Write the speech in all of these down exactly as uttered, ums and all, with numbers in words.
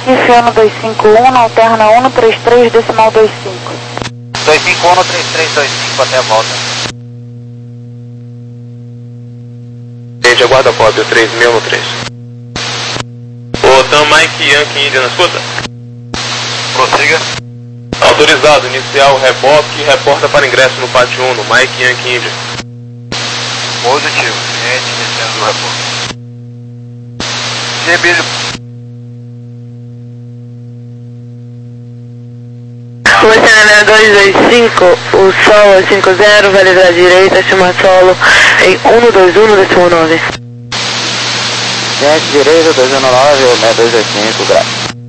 Recife, ano duzentos e cinquenta e um, alterna um três três, decimal vinte e cinco. duzentos e cinquenta e um, três três dois cinco, até a volta. Gente, aguarda a cópia, três mil no três. Ô, Tam Mike Yankee India na escuta? Prossiga. Autorizado, inicial reboque, reporta para ingresso no pátio um, no Mike Yankee India. Positivo, cliente iniciando o reporte. Gebílio. Luciana dois dois cinco, o Sol é cinco zero, vai livrar à direita, chama solo em um dois um, decimal nove. Cliente direita, dois um nove, seis dois dois cinco, grau.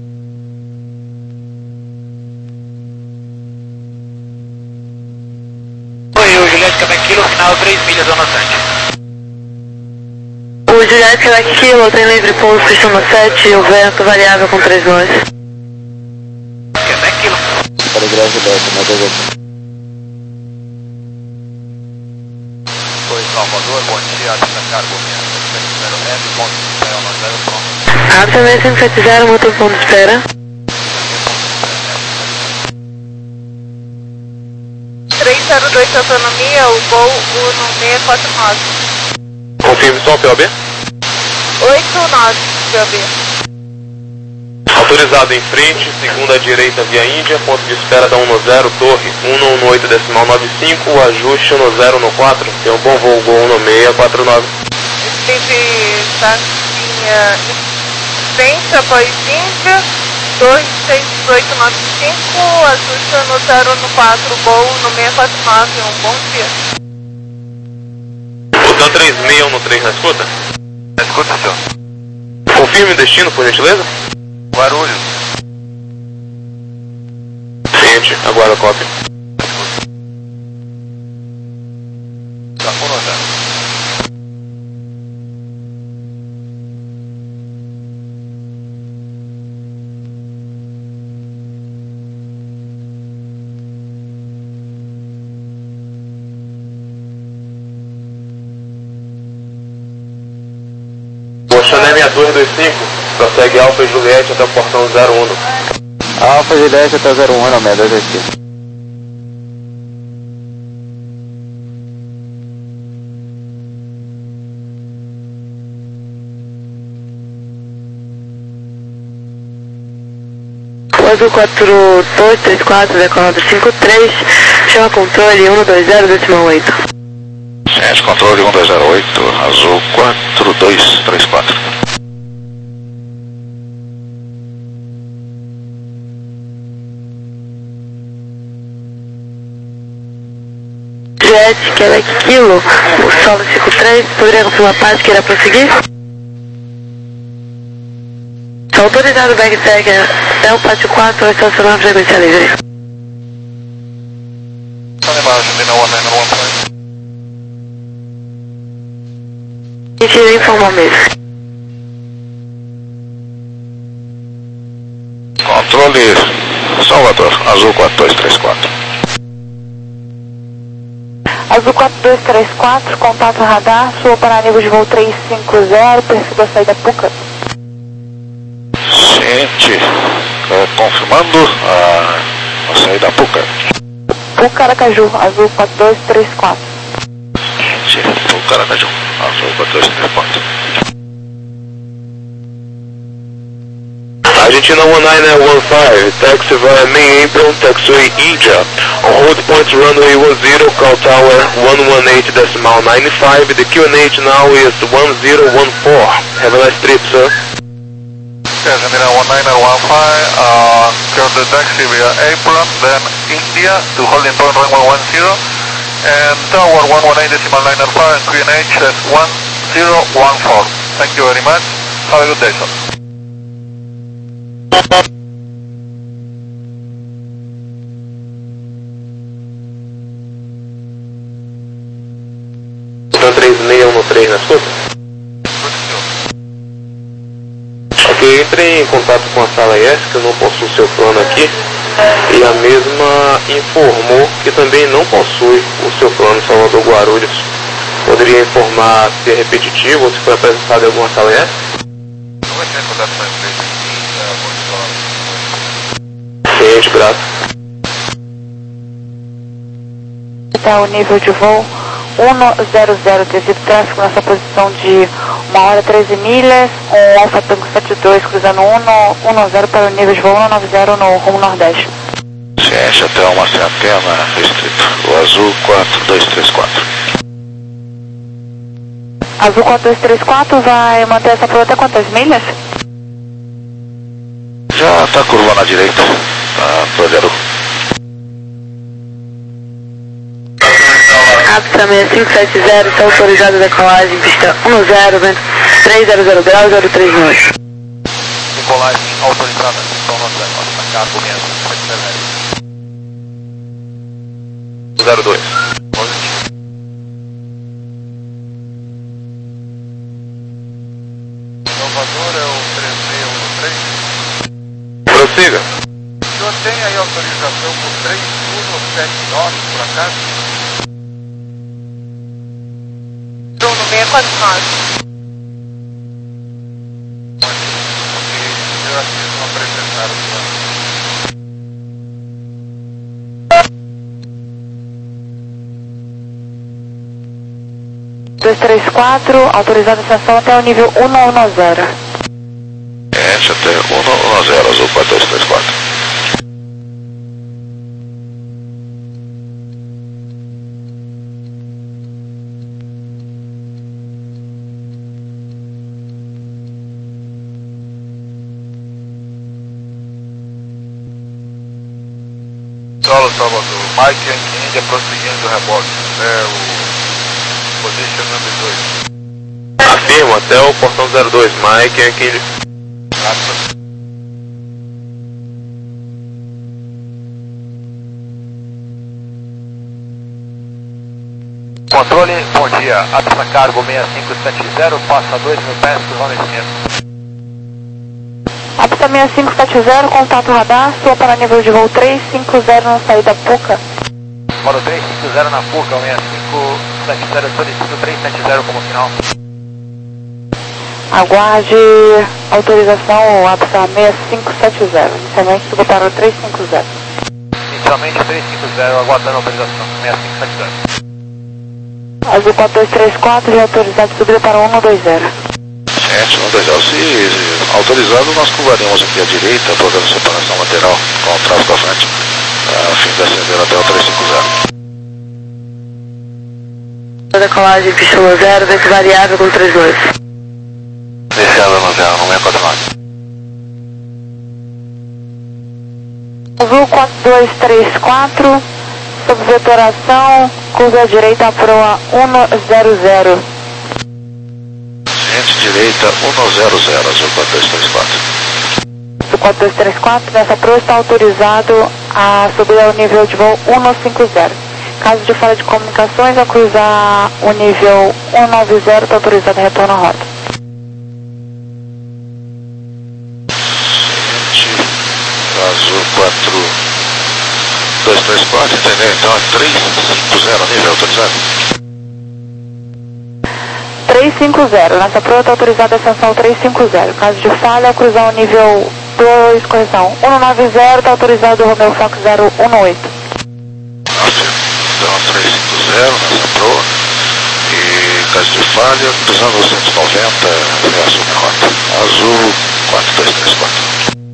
Oi, o Juliette Quebec Kilo, final três milhas, zona sete. O Juliette Quebec Kilo tem livre pouso, chama sete, o vento variável com três nós. Quebec Kilo. Caligrafia Delta, seis dois dois cinco. Oi, Salvador, bom dia, Atita Cargo, zero M, ponto de espera, nós zero pronto. Abre também cinco sete zero, motor ponto de espera. três zero dois autonomia, o voo Uno seis quatro nove. Confirme só, P O B. oito nove, P O B. Autorizado em frente, segunda direita via Índia, ponto de espera da um zero, torre um um oito, decimal nove cinco, ajuste um zero no quatro, tem um bom voo, gol um seis quatro nove. Steve Taxinha em frente, após Índia, torre seis oito nove cinco, ajuste no zero no quatro, voo no seis quatro nove, um bom dia. Botão três seis no três na escuta? Na escuta, senhor. Confirme o destino, por gentileza. Guarulhos. Cliente, aguarda a cópia. Tá, por nós. Chanel sessenta e dois vinte e cinco, prossegue Alfa e Juliette até o portão zero um. Alfa e Juliette até zero um, não, seis dois dois cinco. O azul quatro dois três quatro, decolado cinco três, chama controle um dois zero, decimal oito. Ciente, controle um dois zero oito, azul quatro dois três quatro. Jet, Quebec Kilo, o solo cinco três, poderia confirmar a parte que irá prosseguir? Autorizado o backtag até o pátio quatro, vai estacionar a frequência livre. E queria informar mesmo. Controle Salvador, azul quatro dois três quatro. Azul quatro dois três quatro, contato radar, sua para nível de voo três cinco zero, perfil da saída Puca. Ciente, é, confirmando a, a saída Puca. Puca Aracaju, azul quatro dois três quatro. Ciente, Puca Aracaju, azul quatro dois três quatro. Argentina one nine one five, taxi via main apron, taxiway India. On hold point runway one zero, call tower one one eight decimal nine five. The Q N H now is one zero one four. Have a nice trip, sir. Argentina one nine one five, uh, clear the taxi via apron, then India to holding point runway one zero, and tower one one eight decimal nine five, and Q N H at one zero one four. Thank you very much. Have a good day, sir. três seis um no três na escuta? Ok, entrei em contato com a sala S, que eu não possuo seu plano aqui, e a mesma informou que também não possui o seu plano Salvador Guarulhos. Poderia informar se é repetitivo ou se foi apresentado em alguma sala S? Não vai ter contato com a empresa aqui, oito, graças. Está o nível de voo um zero zero, devido tráfego nessa posição de uma hora treze milhas, com Alfa Tango sete dois cruzando um zero para o nível de voo um nove zero no rumo nordeste. Ciência até uma centena, restrito. O azul quatro dois três quatro. Azul quatro dois três quatro vai manter essa prova até quantas milhas? Já está curvando à direita, tá projeto. Apsa seis cinco sete zero, está autorizada a decolagem, pista um zero, vento três zero zero graus, zero três nove. Decolagem autorizada, então nós vamos na cargo mesmo, zero dois. Salvador é o três seis um três. Prossiga. O senhor tem aí autorização por três um sete nove, por acaso? Bruno seis quatro nove. Porque eu aqui não apresentaram o plano. dois três quatro, autorizada a ascensão até o nível um um zero. Ciência até um zero, azul quatro dois três quatro. Solo Salvador, Mike Yankee India prosseguindo o rebote, é o position número dois. Afirma, até o portão zero dois, Mike Yankee. Controle, bom dia, Apsa Cargo seis cinco sete zero, passa dois mil pés por zona esquerda. Apsa seis cinco sete zero, contato radar, sua para nível de voo três cinco zero na saída Puca. Para o três cinco zero na Puca, seis cinco sete zero, solicito três sete zero como final. Aguarde autorização Apsa seis cinco sete zero, inicialmente subo para o três cinco zero. Inicialmente três cinco zero, aguardando a autorização, seis cinco sete zero. Azul quatro dois três quatro, já autorizado subida para um dois zero. Ciência um dois zero. Se autorizado, nós curvaremos aqui à direita, trocando separação lateral com o tráfego à frente, a fim de ascender até o três cinco zero. Decolagem, pista um zero, vento variável com três dois. Descendo no zero, no seis quatro nove. Azul quatro dois três quatro, sob vetoração, curva à direita, proa um zero zero. Ciência direita um zero zero, azul quatro dois três quatro. O quatro dois três quatro, nessa proa está autorizado a subir ao nível de voo um cinco zero. Caso de falha de comunicações, a cruzar o nível um nove zero, está autorizado a retorno à rota. Ciência azul quatro dois três quatro, entendeu? Então é três cinco zero, nível autorizado. três cinco zero, nessa proa está autorizada a ascensão três cinco zero. Caso de falha, cruzar o nível dois, correção, um nove zero, está autorizado o Romeo Fox zero um oito. Então três cinco zero nessa proa. E caso de falha, cruzando o cento e noventa, reassume a rota. Azul quatro dois três quatro.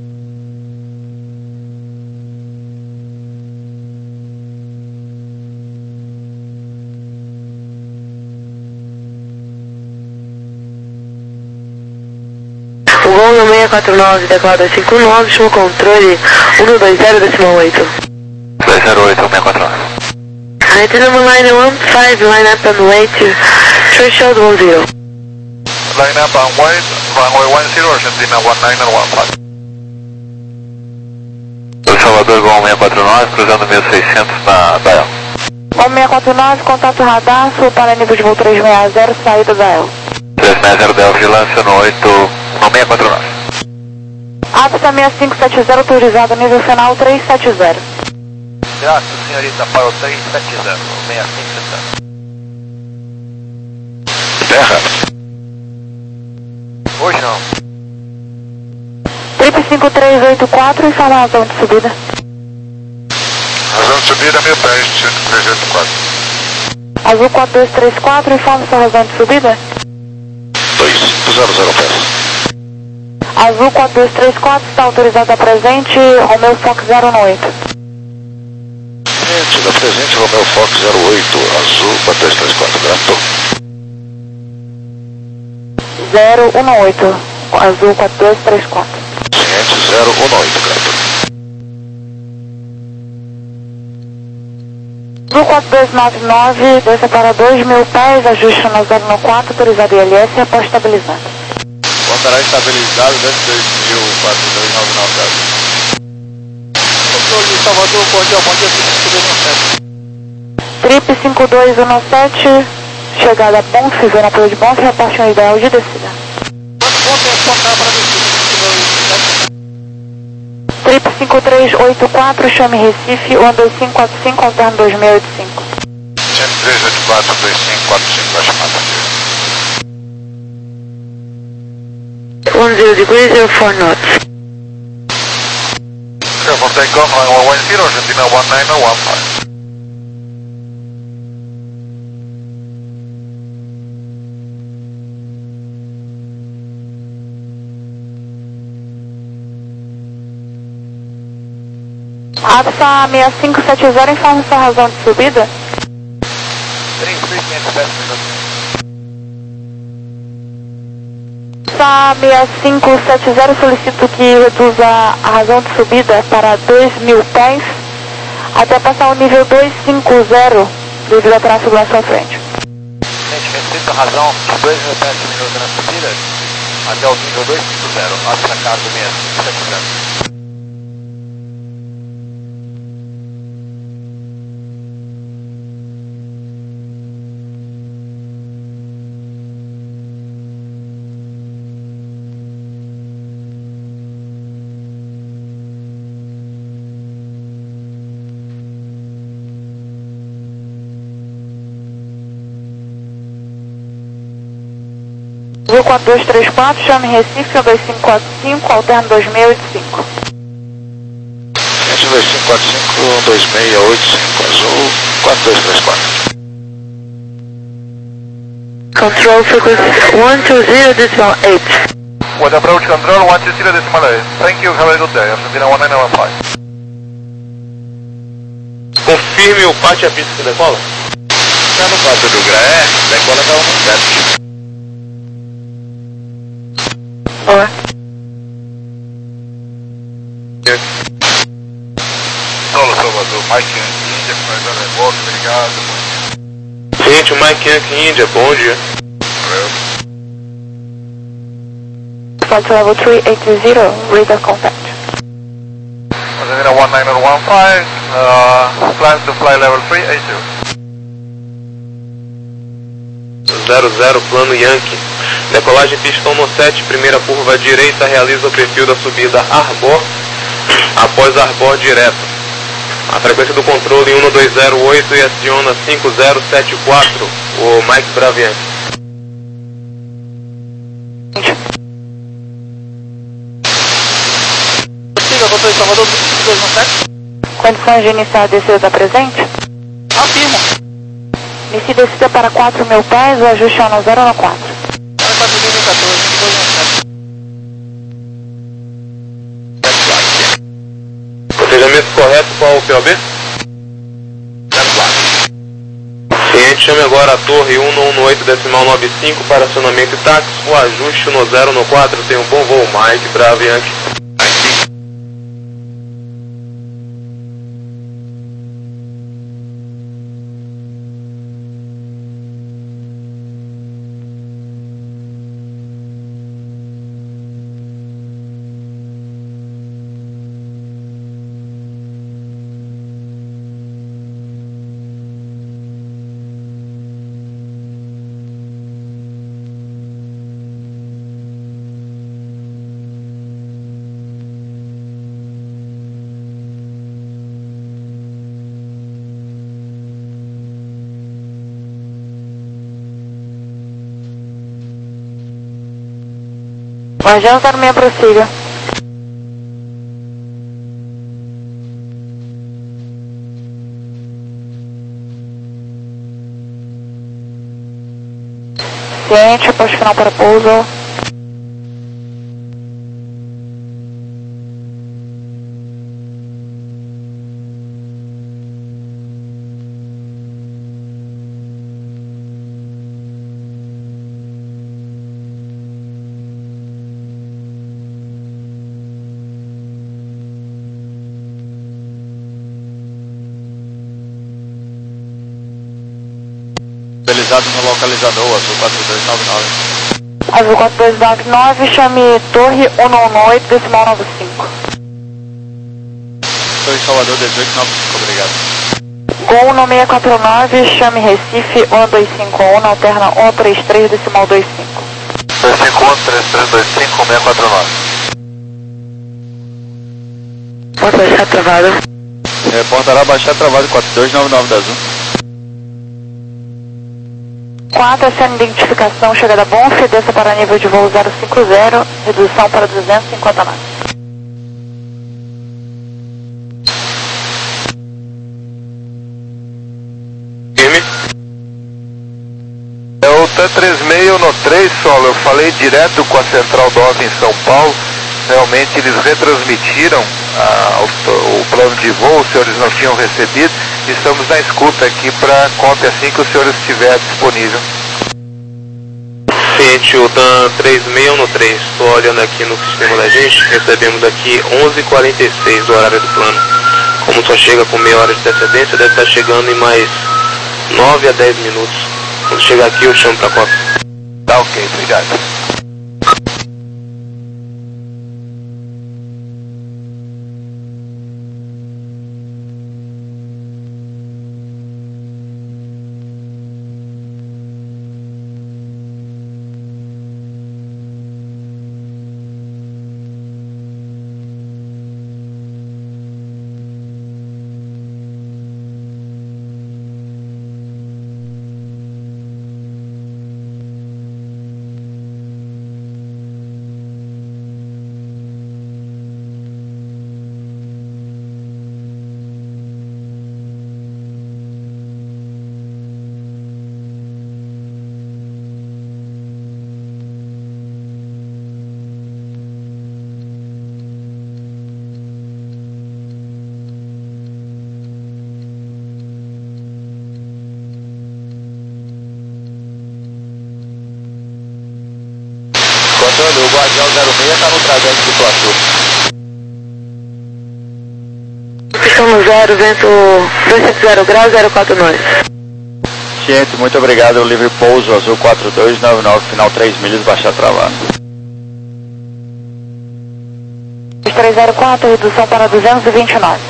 O gol no seis quatro nove, declarado cinco nove, chama o controle um dois zero decimal oito. dois zero oito, seis quatro nove. United number line one five, line up and way to threshold one zero. Line up and wait, runway one zero, Argentina one nine one five. O Salvador Gol seis quatro nove, cruzando mil e seiscentos na Dial. Gol seis quatro nove, contato radar, sul para nível de voo três seis zero, saída da El. três seis zero Del, vigilância no oito, no seis quatro nove. Apsa seis cinco sete zero, autorizado nível final três sete zero. Graças, senhorita, para o três sete zero, seis cinco sete zero. Terra. Hoje não. Trip cinco três oito quatro, informa a razão de subida. subida mil pés, trezentos e quatro. Azul quatro dois três quatro, informe sua razão de subida. dois cinco zero zero pés. Azul quatro dois três quatro, está autorizado a presente, Romeo Fox zero um oito. Cliente da presente, Romeo Fox zero oito, Azul quatro dois três quatro, grato. zero um oito, Azul quatro dois três quatro. Cliente zero um oito, grato. Azul quatro dois nove nove, desça para dois mil pés, ajuste no zero um quatro, autorizado I L S e após estabilizado. Contará estabilizado dentro dois mil quatro dois nove nove zero. Controle de Salvador, cordial, bom dia, Trip cinco dois um sete, chegada a Bonf, vendo apoio de Bonf, reporte um ideal de descida. Quanto ponto é focar para descida? Trip cinco três oito quatro, chame Recife, um dois cinco quatro cinco, alterno dois seis oito cinco. cento e três oito quatro dois cinco quatro cinco, vai chamar aqui. um zero degrees, zero four knots. Clear for takeoff, runway one zero, Argentina one nine zero one five. Alfa seis cinco sete zero, informe sua razão de subida. três mil quinhentos pés por minuto. Alfa seis cinco sete zero, solicito que reduza a razão de subida para dois mil pés, até passar o nível dois cinco zero, devido à tráfego à sua frente. Gente, respeito a razão de dois mil pés por minuto na subida, até o nível dois cinco zero, atracado seis cinco sete zero. Azul quatro dois três quatro, chame Recife, um dois cinco quatro cinco, alterno dois seis oito cinco. Cliente dois cinco quatro cinco, dois seis oito cinco, Azul quatro dois três quatro. Control frequency one two zero decimal eight. With approach control one two zero decimal eight. Thank you, have a good day, Argentina one nine zero one five. Confirme o pátio a pista que decola. Está no quatro do Graé, decola para um sete. Boa. Solo Salvador, Mike Índia, que faz a reboque, obrigado. Gente, o Mike Yankee Índia, bom dia. Flight level three eight zero, radar contact. Argentina one nine zero one five, uh, plans to fly level three eight zero. zero zero, plano Yankee. Decolagem pistão no sete, primeira curva à direita, realiza o perfil da subida Arbor, após Arbor direto. A frequência do controle um dois zero oito e aciona cinco zero sete quatro, o Mike Bravo Yankee. Siga, controle de Salvador, cinco dois um sete. Condições de iniciar a descida da presente? Afirmo. Inicie descida para quatro mil pés, o ajuste é no zero um quatro. quatro mil e quatorze, cinco dois um sete. Planejamento correto, qual o P O B? Cliente, chame agora a torre um um oito decimal nove cinco para acionamento e táxi. O ajuste no zero um quatro, tem um bom voo, Mike Bravo Yankee. Guardião zero seis, prossiga. Controle, Salvador, cinco dois um sete. Controle de Salvador, cinco dois um sete. suficiente, posto final para pouso. Localizado no localizador, azul quatro dois nove nove. Azul quatro dois nove nove, chame Torre cento e dezenove, decimal noventa e cinco. Torre Salvador dezoito noventa e cinco, obrigado. Gol no seiscentos e quarenta e nove, chame Recife cento e dois cinco um, alterna cento e trinta e três, decimal vinte e cinco. dois cinco um, três três dois cinco, seiscentos e quarenta e nove. Pode baixar travado. Reportará baixar travado quatro dois nove nove da Azul. quatro, sem identificação, chegada Bonf, desça para nível de voo zero cinco zero, redução para duzentos e cinquenta knots. Firme. É o T três seis no três, Solo, eu falei direto com a Central D O V em São Paulo, realmente eles retransmitiram ah, o, o plano de voo, os senhores não tinham recebido, estamos na escuta aqui para cópia assim que o senhor estiver disponível. Ciente, o Dan três seis no três, estou olhando aqui no sistema da gente, recebemos aqui onze e quarenta e seis do horário do plano. Como só chega com meia hora de antecedência, deve estar chegando em mais nove a dez minutos. Quando chegar aqui eu chamo para cópia. Tá ok, obrigado. Antônio, o Guardião zero seis está no travante do platô. Pistão no zero, vento dois cinco zero graus, zero quatro nove. Ciente, muito obrigado. Livre pouso, azul quatro dois nove nove, final três milhas, baixar travado. três zero quatro, redução para duzentos e vinte e nove.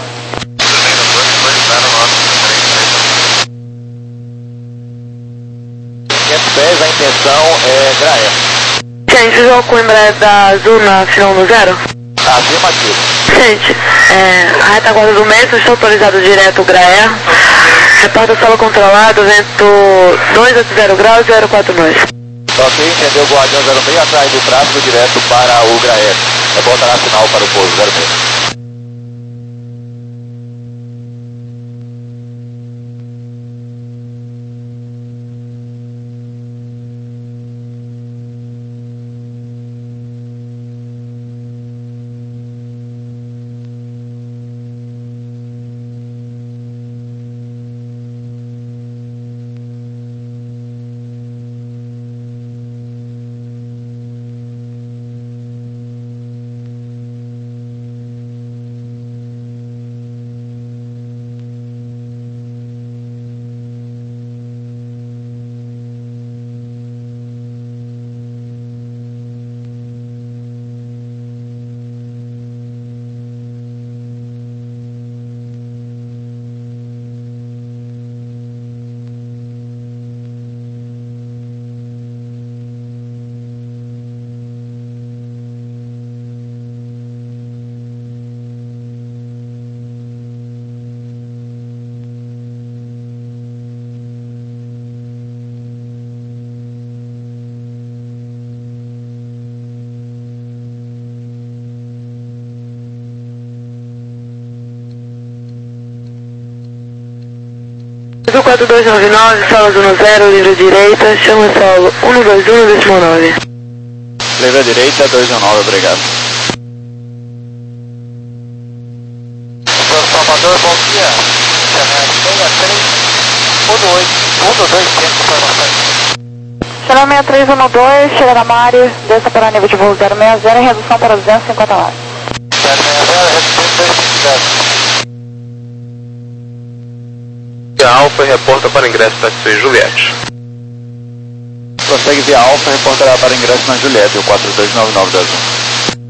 quinhentos pés, a intenção é Graé. Gente, jogo com o Embraer da Azul na final no zero? Afirmativo. Gente, é, a retaguarda do mesmo, estou autorizado direto Graé. Reporta solo controlado, vento dois oito zero graus, zero quatro nove. Ok, entendeu, Guardião zero seis, atrás do tráfego direto para o Graé. Reportará sinal para o pouso zero seis. quatro dois nove nove, solas um zero, livre direita, chama solo um dois um, décimo nove. Livre direita, dois um nove, obrigado. Salvador, bom dia. seis três um dois, um dois cinco, informações. Channel seis três um dois, chega da Mari, desça para nível de voo zero seis zero, em redução para duzentos e cinquenta lá. zero seis zero, redução duzentos e cinquenta. Alfa reporta para ingresso taxi Juliette. Prossegue via Alfa, reportará para ingresso na Juliette, o quatro dois nove nove dois um.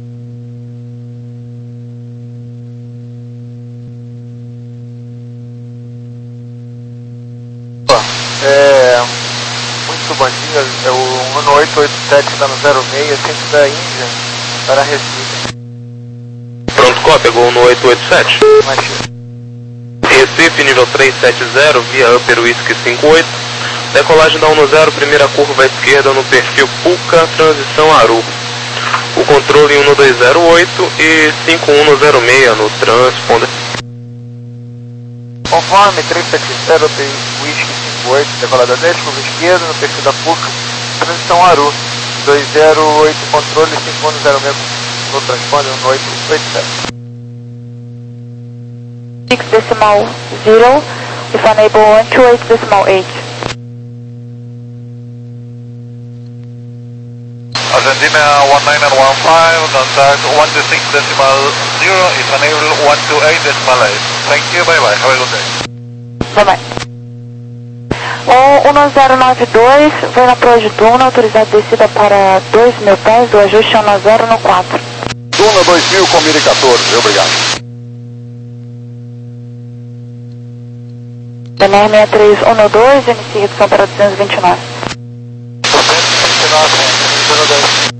É, muito bom dia, é o um oito oito sete está no zero seis, centro da Índia, para Recife. Pronto, cópia, Gol no oito oito sete. Machista. Recife, nível três sete zero, via Upper Whisky cinco oito. Decolagem da um zero, primeira curva à esquerda no perfil Puca, transição Aru. O controle um dois zero oito e cinco um zero seis no transponder. Conforme três sete zero, Upper Whisky cinco oito, decolada dez, curva esquerda no perfil da Puca, transição Aru. dois zero oito, controle cinco um zero seis no transponder um oito oito sete. six decimal zero, if unable one two eight decimal eight. Argentina one nine one five, contact one two six decimal zero, if unable one two eight decimal eight. Thank you, bye bye, have a good day. Bye bye. O um zero nove dois, vai na proa de Duna, autorizado descida para dois mil pés, do ajuste um zero no quatro. Duna dois mil com mil e quatorze, obrigado. B N R seis três um dois, inicia redução para duzentos e vinte e nove. duzentos e vinte e nove, um dois.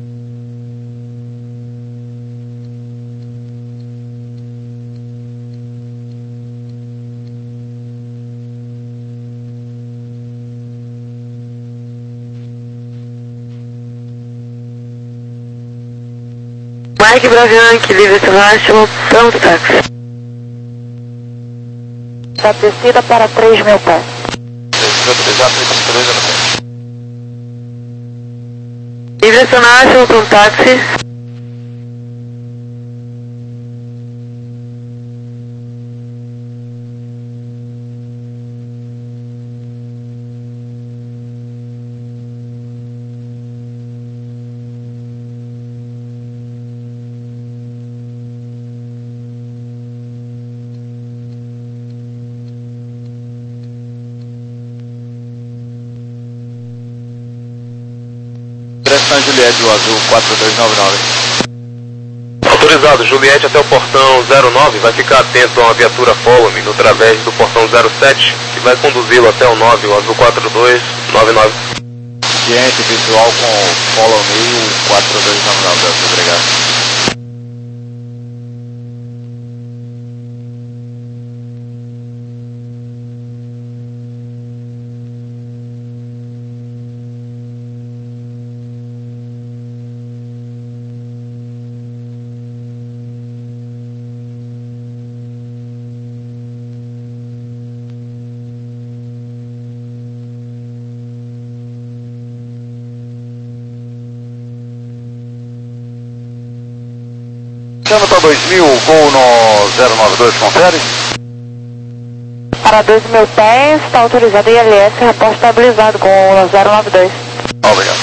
Mike Bravianchi, livre Sebastião, pronto táxi. Da descida para três mil pés. Livre Sebastião, pronto táxi. Na Juliette, o azul quatro dois nove nove. Autorizado, Juliette até o portão zero nove, vai ficar atento a uma viatura Follow Me no través do portão zero sete, que vai conduzi-lo até o nove, o azul quatro dois nove nove. Ciente visual com Follow Me, o quatro dois nove nove, azul, obrigado. Chama dois mil, voo no zero nove dois, confere? Para dois mil pés, está autorizado I L S, reporte estabilizado com o zero nove dois. Obrigado.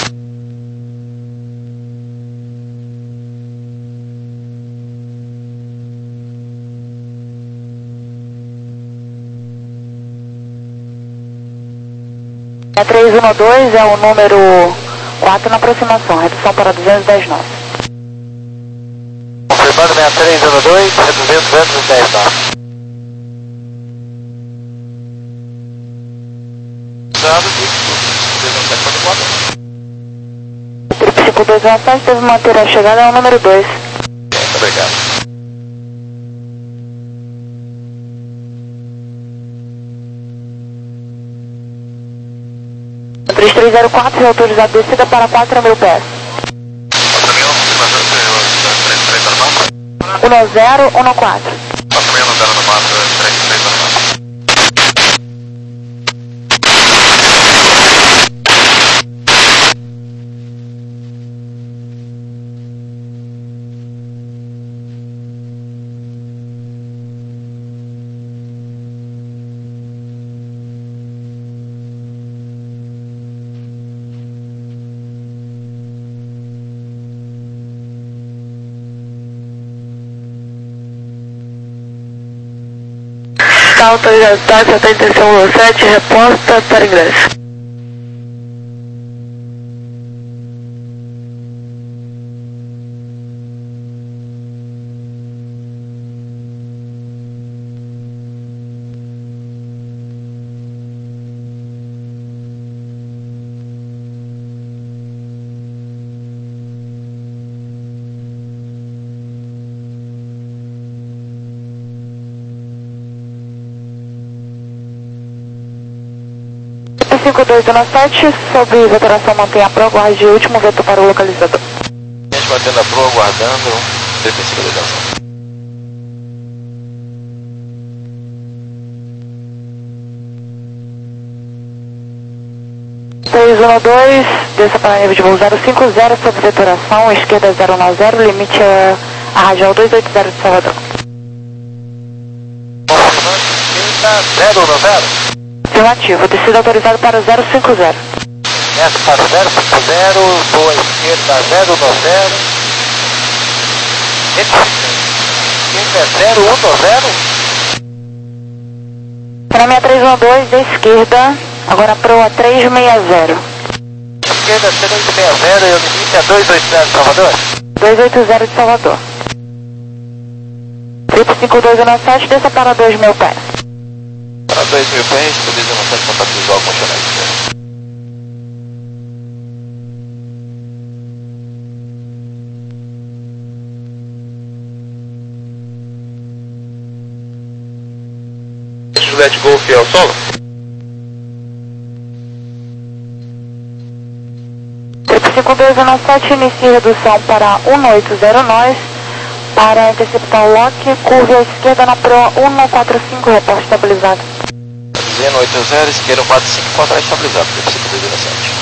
três um dois é o número quatro na aproximação, redução para duzentos e dez nove. Confirmando seis três um dois, reduzindo duzentos e dez nove. Trip cinco dois um sete deve manter a chegada ao número dois. Obrigado. três três zero quatro, autorizado descida para quatro mil pés. um zero um quatro. Está autorizado táxi até a intenção sete, reposta para ingresso. cinco dois um sete, sob vetoração mantenha a pro, aguarde o último vetor para o localizador. A gente mantendo a pro, aguardando, defensiva da ação. seis um dois, desça para nível de voo zero cinco zero, sob vetoração, esquerda zero nove zero, limite a, a radial dois oito zero de Salvador. zero nove zero. Afirmativo, descida autorizado para zero cinco zero. Desce para zero cinco zero, boa esquerda zero nove zero. Esquerda zero um nove zero. Para três um dois, da esquerda, agora pro a três seis zero. Esquerda três seis zero e o limite é dois oito zero de Salvador? dois oito zero de Salvador. Trip cinco dois um sete, desça para dois mil pés. Para dois mil pés, poder demonstrar contato visual com o chanel. Juliette Golf ao solo. Trip cinco dois um sete, inicia redução para um oito zero nós, para interceptar o lock, curva à esquerda na pro um quatro cinco, reporte estabilizado. Zeno oito zero, esquerda quatro cinco, contra estabilizado, trip cinco dois um sete.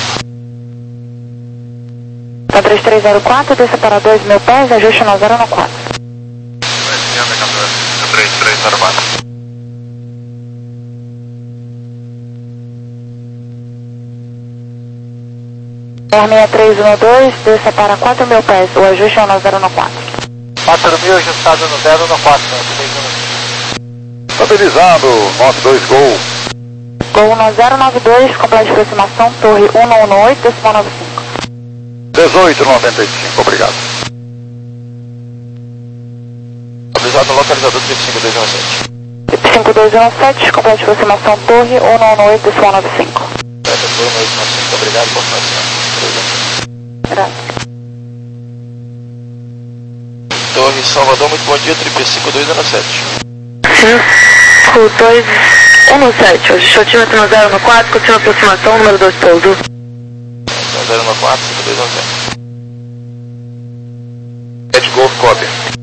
Então três três zero quatro, desça para dois mil pés, ajuste no zero no quatro. três três zero quatro. seis três um dois, desça para quatro mil pés, o ajuste é no zero no quatro. quatro mil ajustado no zero no quatro. Estabilizado, nove dois Gol. Gol no zero nove dois, completa de aproximação, torre um um oito, decimal nove cinco. dezoito noventa e cinco, obrigado. Estabilizado no localizador trip cinco dois um sete. Trip cinco dois um sete, completa de aproximação, torre um um oito, decimal nove cinco. Completa torre um oito nove cinco, obrigado por participação. Graças. Torre Salvador, muito bom dia, trip cinco dois um sete. cinco dois um sete, ajuste altímetro no zero no quatro, continua aproximação, número dois pouso. zero no quatro, cinco dois um sete. Juliette Golf copy.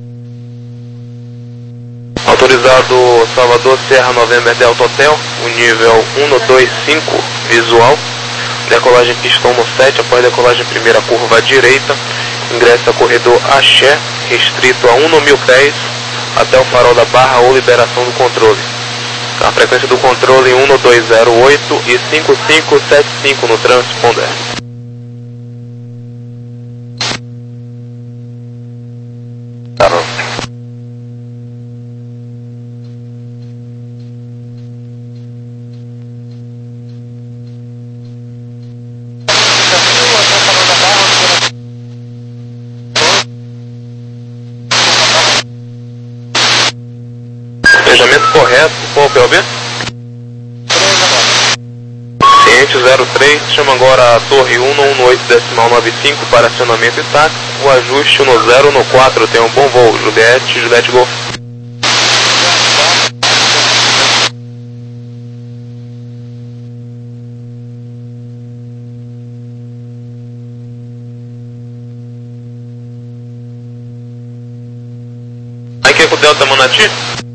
Autorizado Salvador Serra November Delta Hotel, o nível um dois cinco visual. Decolagem pistão no sete, após decolagem primeira curva à direita, ingressa corredor Axé, restrito a um mil pés, até o farol da barra ou liberação do controle. A frequência do controle um dois zero oito e cinco cinco sete cinco no transponder. Carol. Planejamento correto, qual P O B? Ciente zero três, chama agora a torre um um oito decimal nove cinco para acionamento e táxi. O ajuste no zero no quatro, tem um bom voo. Juliette, Juliette Golf. Aqui é com o Delta Manati.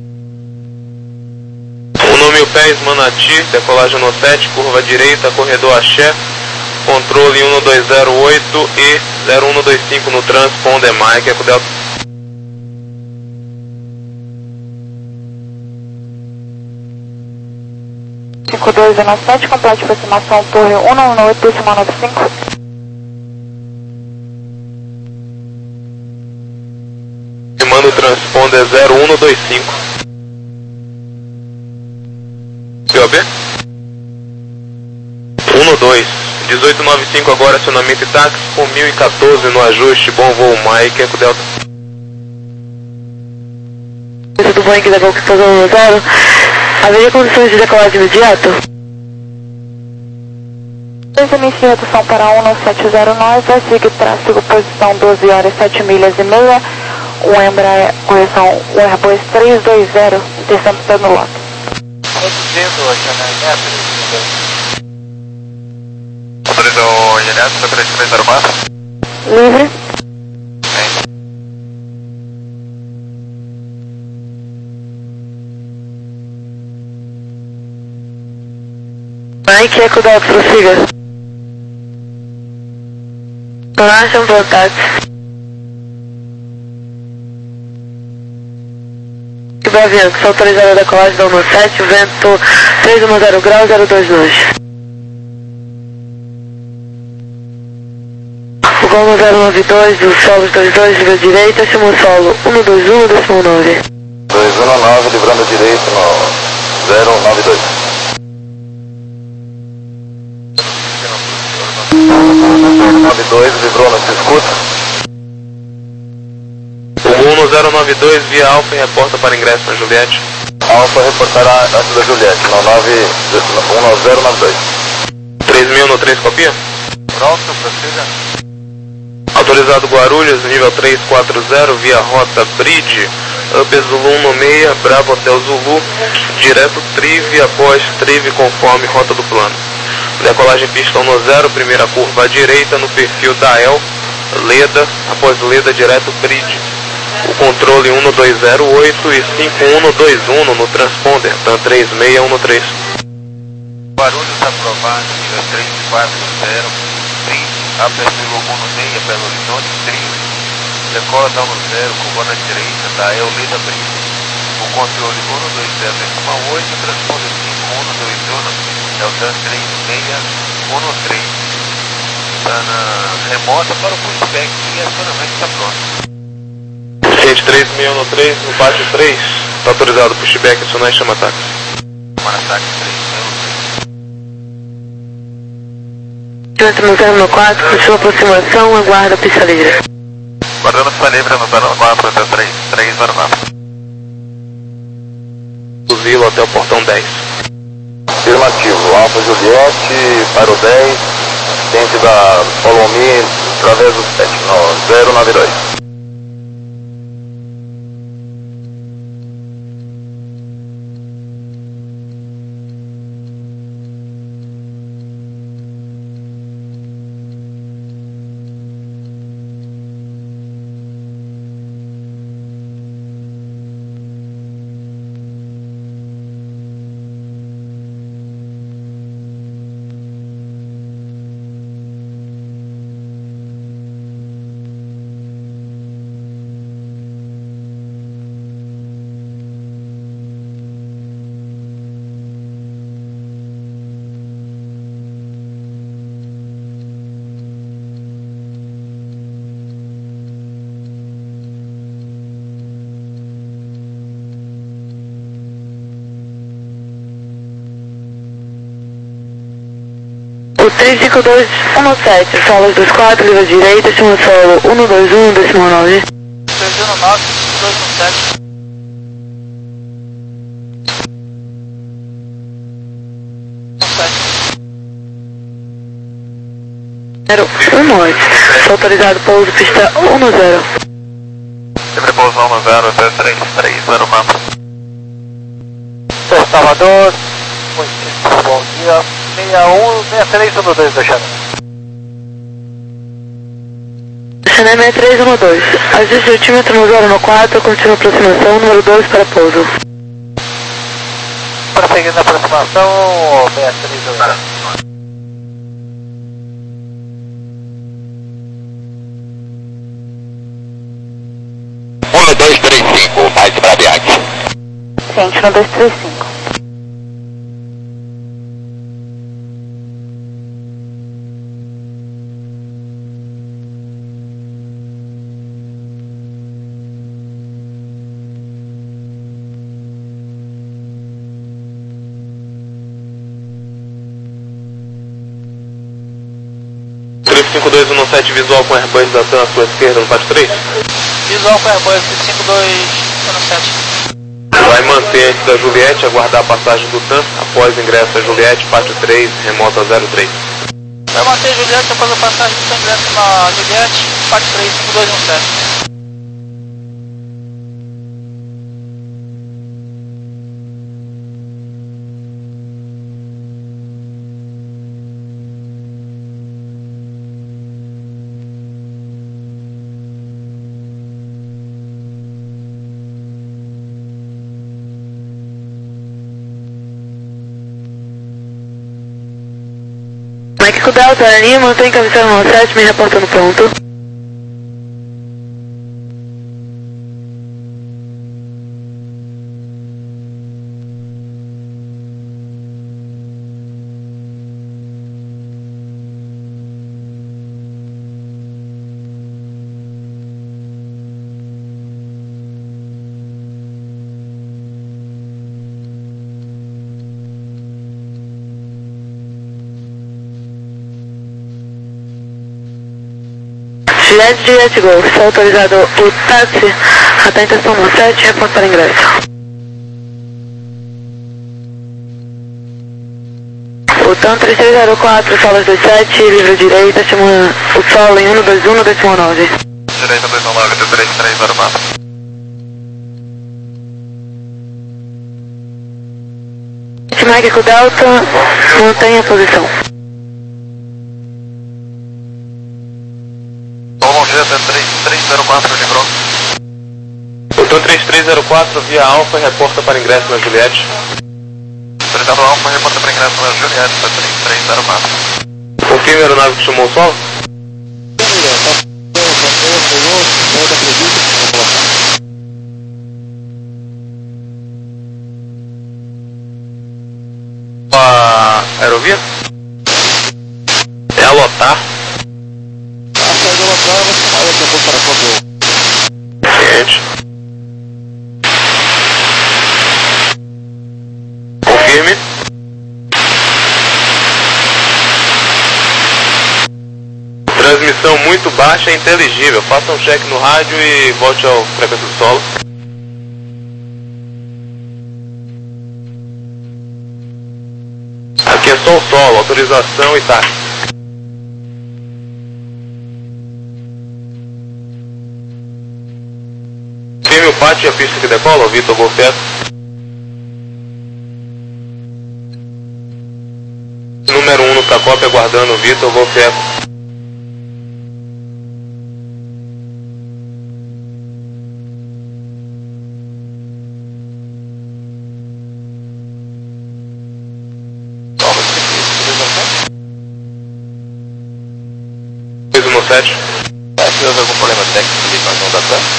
um mil pés, Manati, decolagem no sete, curva direita, corredor Axé, controle um dois zero oito e zero um dois cinco no transponder, Mike, Eco Delta. cinco dois um sete, completa de aproximação, torre um um oito, decimal nove cinco. E manda o transponder zero um dois cinco. sete nove cinco agora, acionamento e táxi com mil e quatorze no ajuste, bom voo Mike, Eco Delta. Tudo bom, aqui da Gol que pousou no zero. Haveria condições de decolagem imediato? Inicia redução para um sete zero nove, siga tráfego posição doze horas sete milhas e meia, o Embraer, correção, o Airbus três dois zero, descendo todo no lote. Reduzindo a janela, Autorizou o I N S, três três zero quatro. Livre. Mike, Eco Delta, prossiga. Marcha um contato. Avião, que autorizada da colagem da um sete, vento três um zero graus, zero dois nós. O Gol zero nove dois, o solo dois dois, livra direita, cima o solo um dois um, décimo nove. dois um nove, livrando direito no zero nove dois. nove dois, livrou, não se escuta. O zero nove dois via Alfa e reporta para ingresso na Juliette. Alfa reportará antes da Juliette, no nove um zero nove dois. três mil no três, copia? pronto, prossiga. Autorizado Guarulhos, nível três quatro zero, via rota Bridge, Up Zulu um seis, Bravo Hotel Zulu, direto Trive após Trive conforme rota do plano. Decolagem pistão no zero, primeira curva à direita no perfil da El, Leda, após Leda direto Bridge. O controle um dois zero oito e cinco um dois um no transponder, TAM três seis um três. Guarulhos aprovado, nível três quatro zero, Trive, Upper Zulu um seis, Belo Horizonte, Trive, decola da um zero, curva na direita, da El Leda Bridge. O controle um dois zero oito, transponder cinco um dois um, é o TAM três seis um três. Está na remota para o pushback e acionamento está pronto. Gente três seis um três, no baixo três, está autorizado pushback, acionar e chama táxi. Chama táxi três seis Vento no zero quatro, continua aproximação, aguarda a pista livre. Guardando pista livre no zero quatro, até três três zero nove. Fuzilo até o portão dez. Afirmativo, Alfa Juliette, para o dez, dentro da Follow Me, através do sete, no zero nove dois. O três cinco dois um sete, solo dois quatro, livra direita, cima solo um dois um, décimo nove. três zero nove, dois um sete. zero um nove, autorizado pouso pista um zero. Livre pouso um zero, até três três zero nove. Salvador, muitíssimo bom dia. seis um, seis três um dois da Xana. Xana seis três um dois, ajuste altímetro no zero quatro, continua aproximação, número dois para pouso. Prosseguindo a aproximação, seis três um dois. um dois três cinco, mais para Bianchi. Gente, um dois três cinco. cinco dois um sete visual com Airbus da TAM à sua esquerda no pátio três. Visual com Airbus cinco dois um sete. Vai manter antes da Juliette, aguardar a passagem do TAM, após ingresso a Juliette, pátio três, remota zero três. Vai manter Juliette após a passagem do TAM, ingresso na Juliette, pátio três, cinco dois um sete. Mike Delta, Lima, mantém cabeceira no sete, me reportando pronto. Juliette, Juliette Golf, está autorizado o táxi até a estação no sete, reportar ingresso. O TAM três três zero quatro, solas dois sete, livre direita, chama o solo em um dois um dois um nove. Direita dois um nove, três três zero quatro. Mike com Delta, mantenha a posição. Bom dia, três três zero quatro, livrou. O TAM três três zero quatro, via Alfa, reporta para ingresso na Juliette. Autorizado Alfa, reporta para ingresso na Juliette, três três zero quatro. Confirme a aeronave que chamou o solo? A aerovia? É a lotar. Ciente. Confirme. Transmissão muito baixa e inteligível. Faça um check no rádio e volte ao frequência do solo. Aqui é só o solo, autorização e táxi. Firme o pátio e a pista que decola, Vitor Golfeto. Número um no Procópio aguardando o Vitor Golfeto. dois um sete. Houve algum problema técnico de invasão da TAM?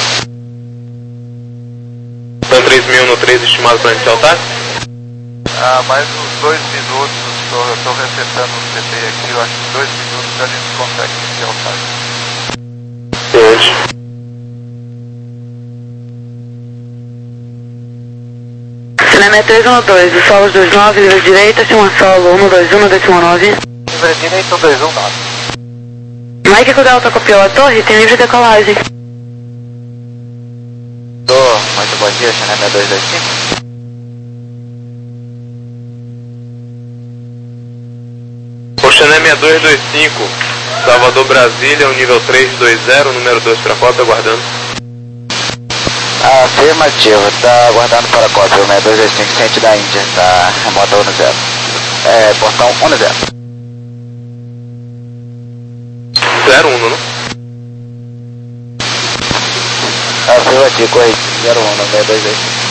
TAM três mil no três, estimado para iniciar o táxi? Ah, mais uns dois minutos, eu estou resetando o C T aqui, eu acho que dois minutos a gente consegue iniciar o táxi. Ciente. Cinema três um dois, o solo dois nove, livre direita, chama solo um dois um dois um nove. Livre direita um dois um nove. Mike com Delta copiou a torre, tem livre decolagem. Tô, muito bom dia, Cinema dois dois cinco. Oxané seis dois dois cinco, Salvador, Brasília, o nível três dois zero, número dois para cópia, aguardando. Afirmativo, tá aguardando para a cópia, o seis dois dois cinco, ciente da Índia, tá remota um zero. É, portão um zero. zero um, não? Afirmativo, correio, zero um, seis dois dois cinco.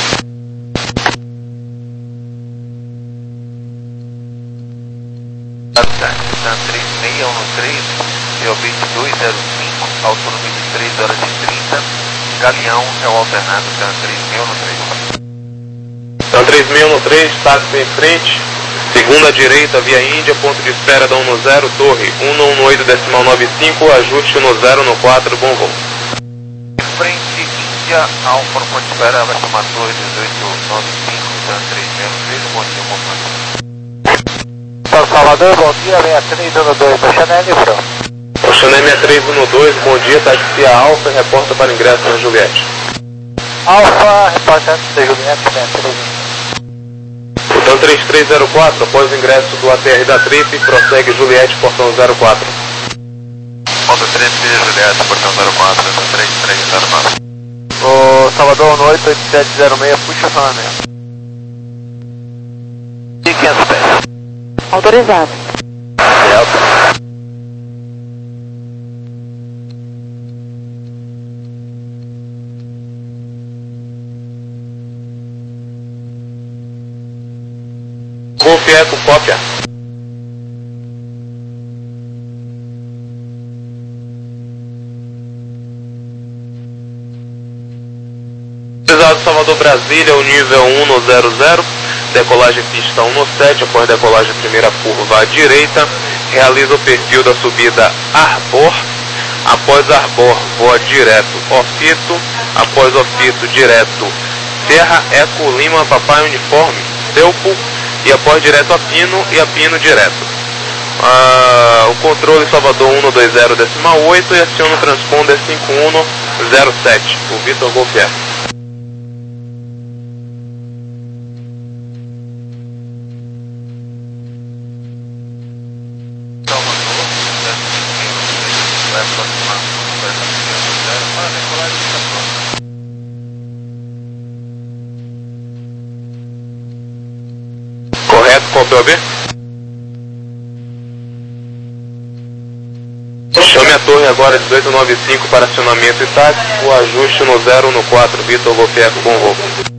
TAM três seis um três, Geobit dois zero cinco, autonomia de três horas e trinta, Galeão é o alternado, TAM três seis um três. TAM três seis um três, táxi em frente, segunda direita, via Índia, ponto de espera da um zero, torre um um oito decimal nove cinco, ajuste no zero no quatro, bom voo. Em frente, Índia, Alfa, ponto de espera, vai chamar torre dezoito nove cinco, TAM três seis um três, bom dia, bom dia. São Salvador, bom dia, sessenta e três um dois, da Chanel, livrou. Ocean M três um dois, bom dia, taxia Alfa e reporta para ingresso na Juliette. Alfa, reportante da Juliette, três. Portão três três zero quatro, após o ingresso do A T R da Trip, prossegue Juliette, portão zero quatro. Ponto três três Juliette, portão zero quatro, três três zero quatro. O Salvador um oito oito sete zero seis, puxa o sonamento. E quinhentos pés. Autorizado. Delta. Golf Eco, cópia. Autorizado Salvador Brasília, o nível um no zero zero, decolagem pista um no sete, após decolagem primeira curva à direita, realiza o perfil da subida Arbor, após Arbor voa direto Ofito, após Ofito direto Serra Eco Lima Papai Uniforme, Celpo, e após direto a Pino e a Pino direto. Ah, o controle Salvador um no dois zero decimal oito e aciona o transponder cinco um no zero sete, o Vitor Golfier. Correto, qual é o B? Chame a torre agora dezoito noventa e cinco para acionamento e táxi, o ajuste no zero no quatro, Vitor Golfier com voo.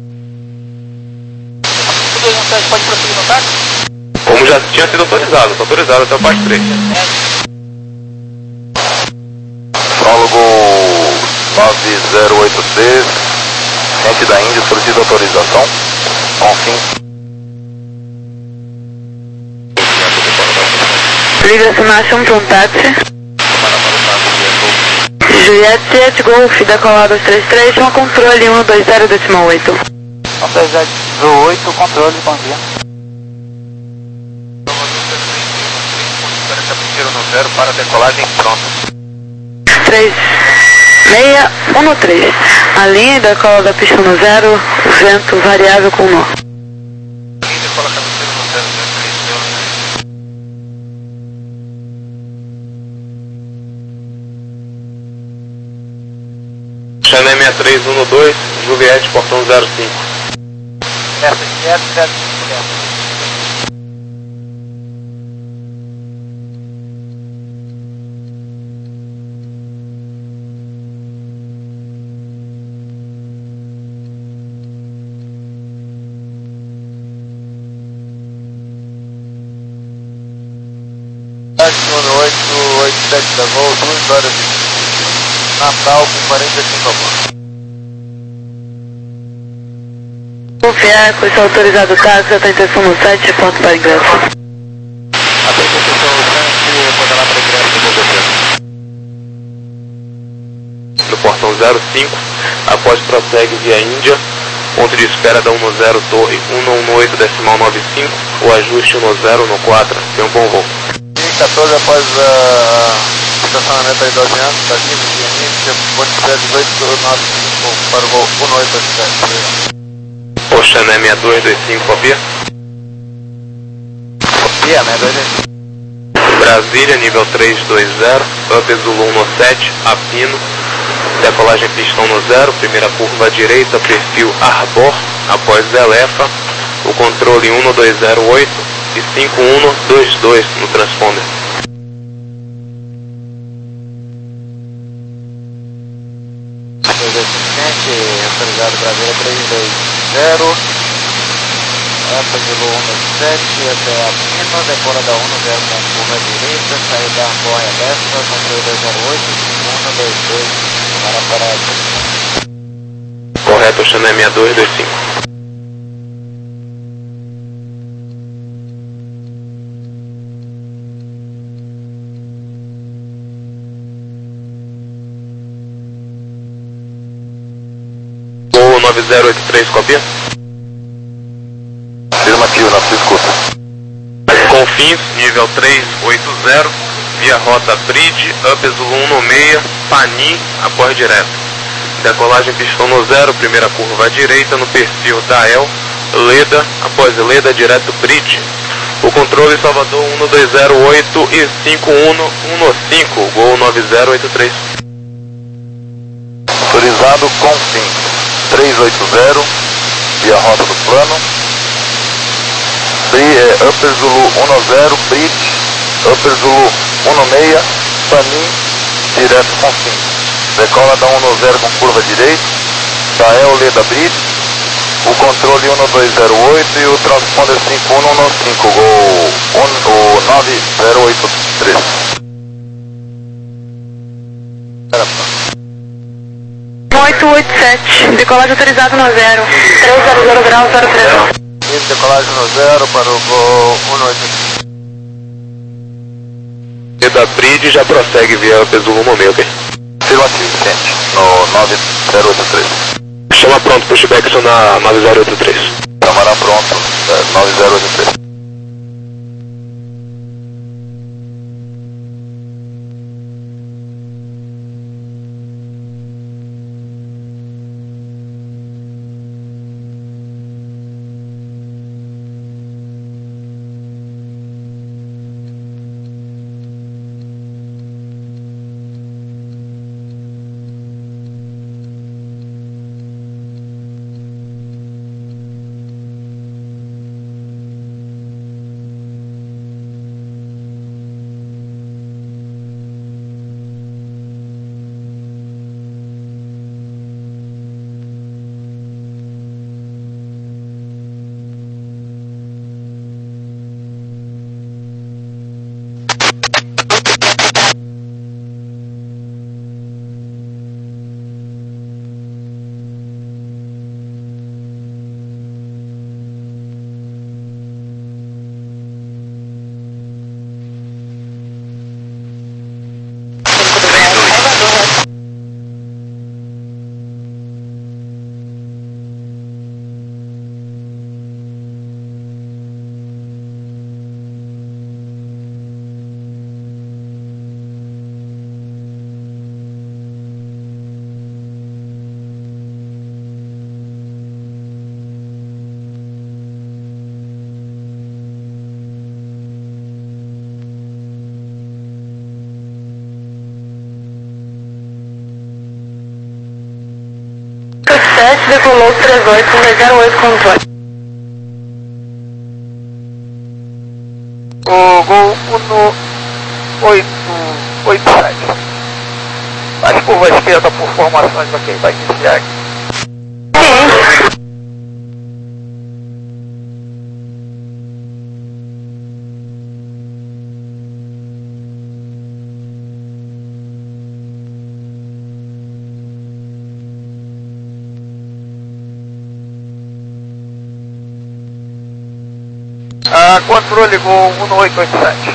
dois um sete pode prosseguir no táxi? Como já tinha sido autorizado, está autorizado até o parte três. Prólogo nove zero oito C, gente da Índia, solicita autorização. Confim. Liga-se Márcio para um táxi. Juliette sete Golf, decolado três três, um controle um dois zero decimal oito. um dois zero oito, controle, bom dia. no zero para decolagem pronta. três seis um três. A linha da cola da pista no zero, vento variável com nó. Chanel seis três um dois, Juliette, portão zero cinco. Essa, essa, essa, oito oito sete da Gol, duas horas de Natal com quarenta e cinco abaixo. Confiar com esse autorizado táxi, atenção no sete, ponto para ingresso. Atenção no sete, pode lá para ingresso do No portão zero cinco, após prossegue via Índia, ponto de espera da um no zero, torre um no oito decimal noventa e cinco, o ajuste no zero no quatro, tem um bom voo. quatorze após a estacionamento aí doze anos, da Livre de Índia, ponto de espera dezoito noventa e cinco para o voo um no oito sete. Ocean seis dois dois cinco, copia. Copia, seis dois dois cinco. Brasília, nível três dois zero, up Zulu um no sete, Apino, decolagem pistão no zero, primeira curva à direita, perfil Arbor, após Zelefa, o controle um no dois zero oito e cinco um no dois dois no transponder. Autorizado Brasília três dois zero, Alfa Zulu um no sete, até a Pino, decola da um no zero com curva à direita, saída da Arboia Lesta, controle dois zero oito, um no dois dois, para a parada. Correto, Chanel seis dois dois cinco. nove zero oito três, copia? Afirmativo, na sua escuta. Confins, nível três oito zero, via rota Bridge, Up Zulu um seis, Panin, acorre direto. Decolagem pistão no zero, primeira curva à direita no perfil da El, Leda, após Leda direto Bridge. O controle Salvador um dois zero oito e cinco um um cinco, Gol nove zero oito três. Autorizado com fim três oito zero, via rota do plano. É, Upper Zulu um zero, Bridge, Upper Zulu um seis, Panin, direto com fim. Decola da um zero com curva direita, da El Leda Bridge, o controle um dois zero oito e o transponder cinco um um cinco, Gol nove zero oito três. oito oito sete, decolagem autorizado no zero, três zero zero grau zero três. Decolagem no zero para o Gol um oito cinco. Leda Bridge já prossegue via Up Zulu um seis, ok? Afirmativo, gente, no nove zero oito três. Chama pronto, pushback na nove zero oito três. Câmara pronto, nove zero oito três. sete, decolou três oito zero oito controle. O Gol um oito oito sete. As curvas esquerda por formações, ok, vai iniciar aqui. Sim. Ah, controle Gol um oito oito sete.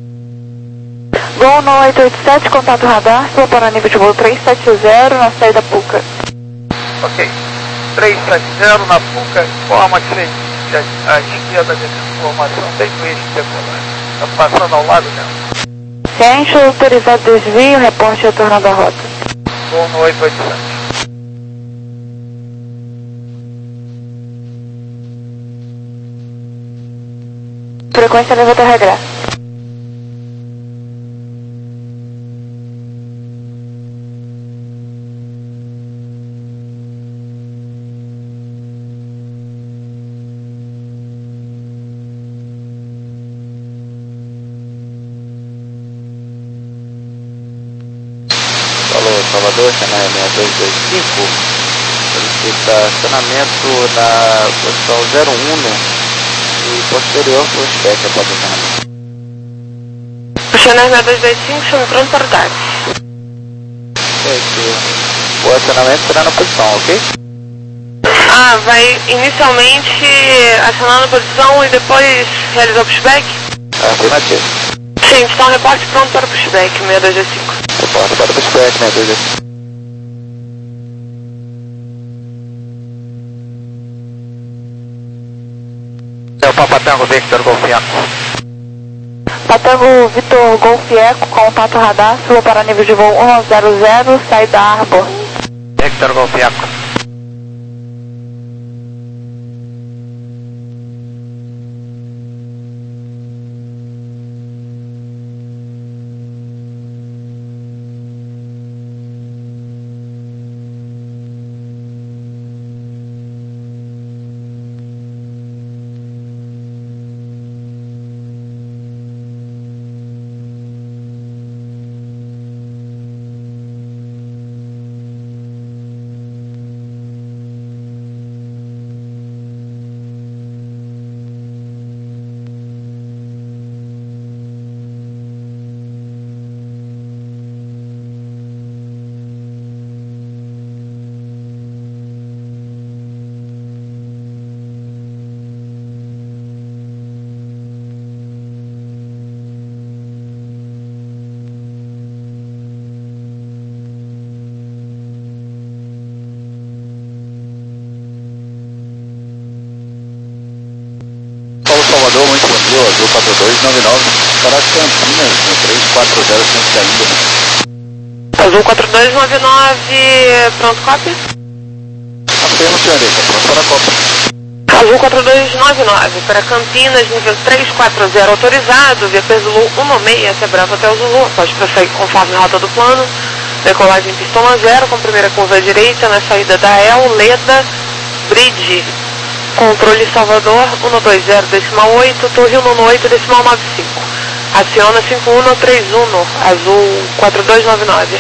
Gol um oito oito sete, contato radar, sua para nível de voo três sete zero na saída Puca. Ok, três sete zero na Puca, informa que você à esquerda dessa formação tem o eixo decolagem. Está passando ao lado dela. Ciente, autorizado desvio, reporte retornando à rota. Gol um oito oito sete. Frequência leva até regresso. Falou, Salvador, canal seis dois dois cinco, solicita estacionamento na posição zero um e posterior para o spec após o estacionamento. Channel seis dois dois cinco, chama pronto para o táxi. O acionamento será na posição, ok? Ah, vai inicialmente acionar na posição e depois realizar o pushback? Afirmativo. Sim, então reporte pronto para o pushback, seis dois dois cinco. Reporte para o pushback, seis dois dois cinco. É o Papa Tango Victor Golfiano. Patango Vitor Golf Eco, contato radar, suba para nível de voo um zero zero, saída Arbor. Victor Golf Eco. Salvador, muito bom dia, Azul quatro dois nove nove, para Campinas, no três quatro zero, centro ainda. Azul quatro dois nove nove, pronto, copy? Afirmo, senhorita, pronto para a Copa. Azul quatro dois nove nove, para Campinas, nível três quatro zero, autorizado, via Zulu um seis, até Bravo até o Zulu, pode prosseguir conforme a rota do plano, decolagem pistona zero, com primeira curva à direita, na saída da El, Leda, Bridge. Controle Salvador, um dois zero, decimal oito, Torre um oito, decimal nove cinco. Aciona cinco um três um, Azul quatro dois nove nove.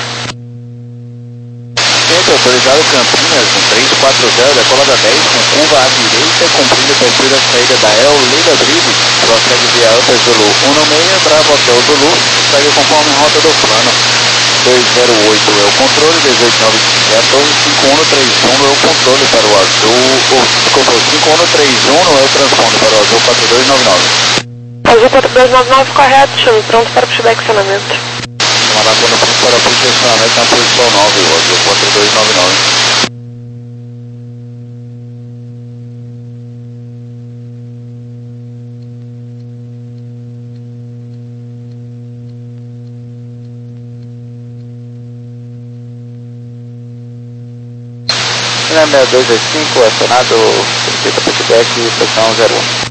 Centro autorizado Campinas, no três quatro zero, decolada dez, com curva à direita, cumprindo a perfil da saída da El, Leda Bridge, prossegue via Upper Zulu um seis, Bravo até o Zulu, segue conforme a rota do plano. dois zero oito é o controle, dezoito nove cinco é a torre, cinco um três um é o controle para o Azul, ou, desculpa, cinco um três um é o transponder para o Azul quatro dois nove nove. Azul quatro dois nove nove, correto, chame pronto para posicionamento. Chamada pronto para posicionamento na posição nove, o Azul quatro dois nove nove. seis dois dois cinco, acionado, solicita feedback, posição zero um.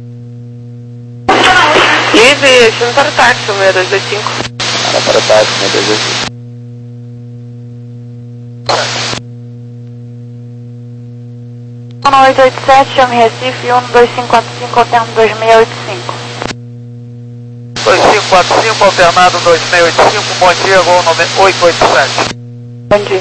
Livre, chame para o táxi, seis dois dois cinco. Nada para o táxi, seis dois dois cinco. um oito oito sete, chame Recife, um dois cinco quatro cinco, alterno dois seis oito cinco. dois cinco quatro cinco, alternado dois seis oito cinco, bom dia, gol oito oito sete. Bom dia.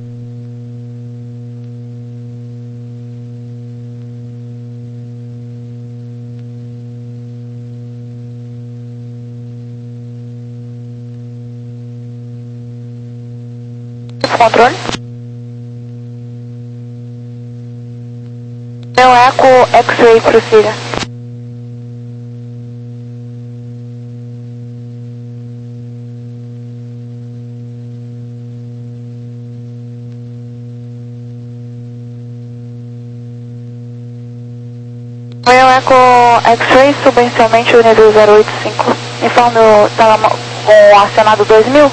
Controle. Meu Eco X-Ray, prossiga. Meu Eco X-Ray, suba inicialmente o nível zero oito cinco. Informe o, o acionado dois mil.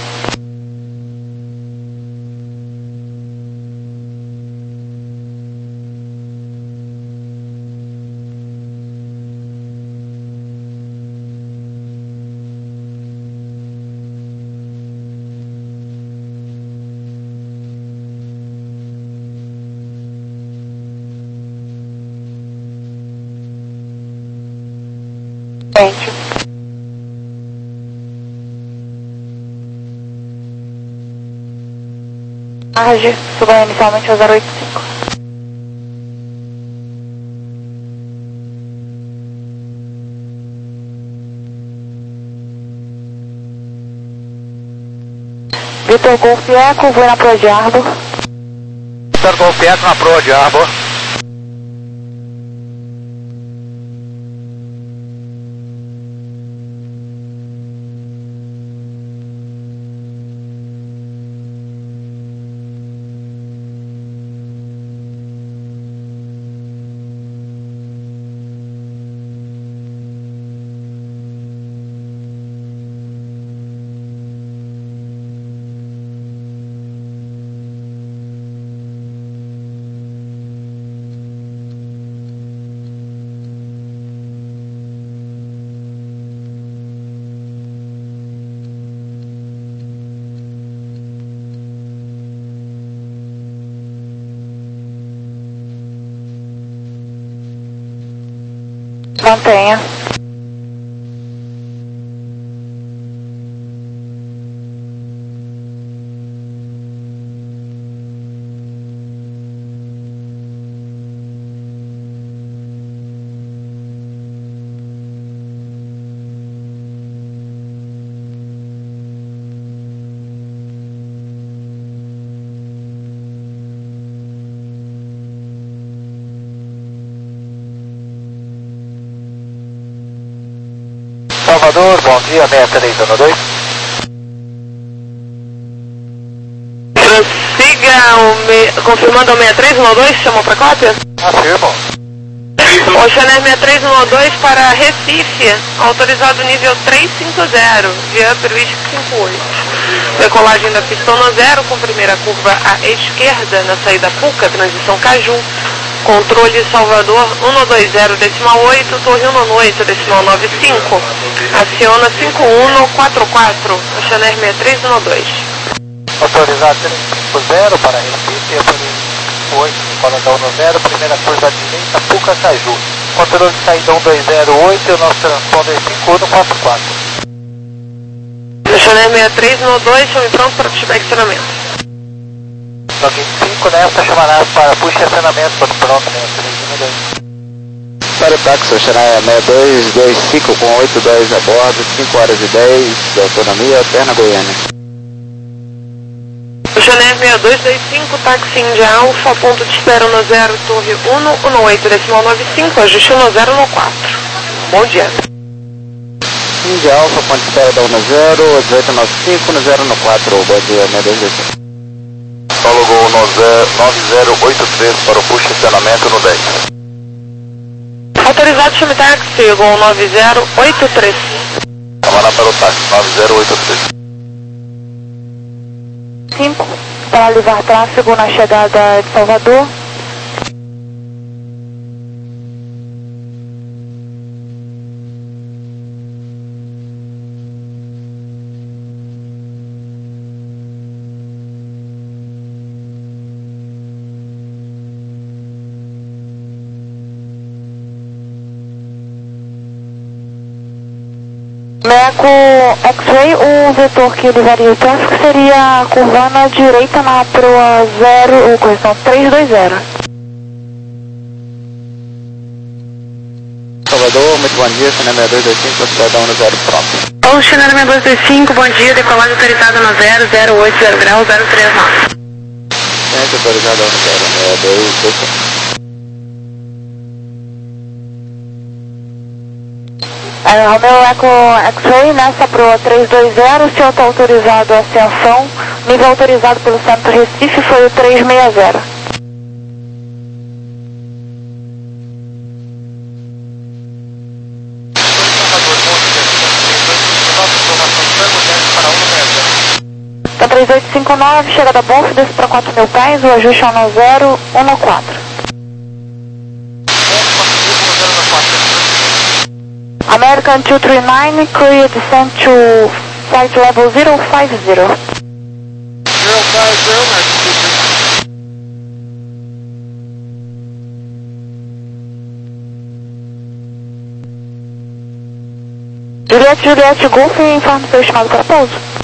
Thank you. Marge, suba inicialmente ao zero oito cinco. Vitor Golf Eco, vou na Proa de Arbor. Vitor Golf Eco na Proa de Arbor. mantenha. Salvador, bom dia, seis três um dois. Prossiga, o me... confirmando o seis três um dois, chamou para cópia? Afirmo. Oceaner seis três um dois para Recife, autorizado nível trezentos e cinquenta, via Upper Whisky cinco oito. Decolagem da pistona zero, com primeira curva à esquerda, na saída Puca, transição Caju. Controle Salvador um dois zero decimal oito, Torre um oito decimal nove cinco. Aciona cinco um quatro quatro, Oceaner seis três um dois. Autorizado trezentos e cinquenta para Recife, Upper Whisky oito, decolador um zero, primeira curva à direita, Puca Caju. Controle de saída um dois zero oito e o nosso transponder cinco um quatro quatro. Oceaner seis três um dois, chame pronto para pushback acionamento. vinte e cinco nessa, chamará para push acionamento, pode pronto, seis três um dois. Para o táxi, Oceaner seis dois dois cinco com oito dois a bordo, cinco horas e dez de autonomia, Perna Goiânia. Oceaner seis dois dois cinco, táxi Índia Alfa, ponto de espera no zero, Torre um um oito decimal nove cinco, ajuste no zero no quatro. Bom dia. Índia Alfa, ponto de espera da um zero, oito nove cinco no zero no quatro, bom dia, seis dois dois cinco. Paulo Gol nove zero oito três para o push acionamento no dez. Autorizado, chame táxi, Gol nove zero oito três. Camará para o táxi, nove zero oito três. cinco, para livrar tráfego na chegada de Salvador. Meco X-Ray, o vetor que levaria o tráfego seria curvando à direita na proa zero, ou correção três dois zero. Salvador, muito bom dia, Oceaner seis dois dois cinco, velocidade um zero pronto. Oceaner seis dois dois cinco, bom dia, decolagem autorizada no zero, zero oito zero grau, zero três nove. Ciência autorizada um zero seis dois dois cinco. É, Romeo Eco X-Ray, nessa proa três dois zero, o senhor está autorizado a ascensão, nível autorizado pelo Centro Recife foi o três seis zero. Então três oito cinco nove, chega da Bolsa, desce para quatro mil pés, o ajuste é um zero um quatro. American two three nine, clear descent to flight level zero five zero. zero five zero, Juliette, Juliette, Golf, informe seu estimado para pouso.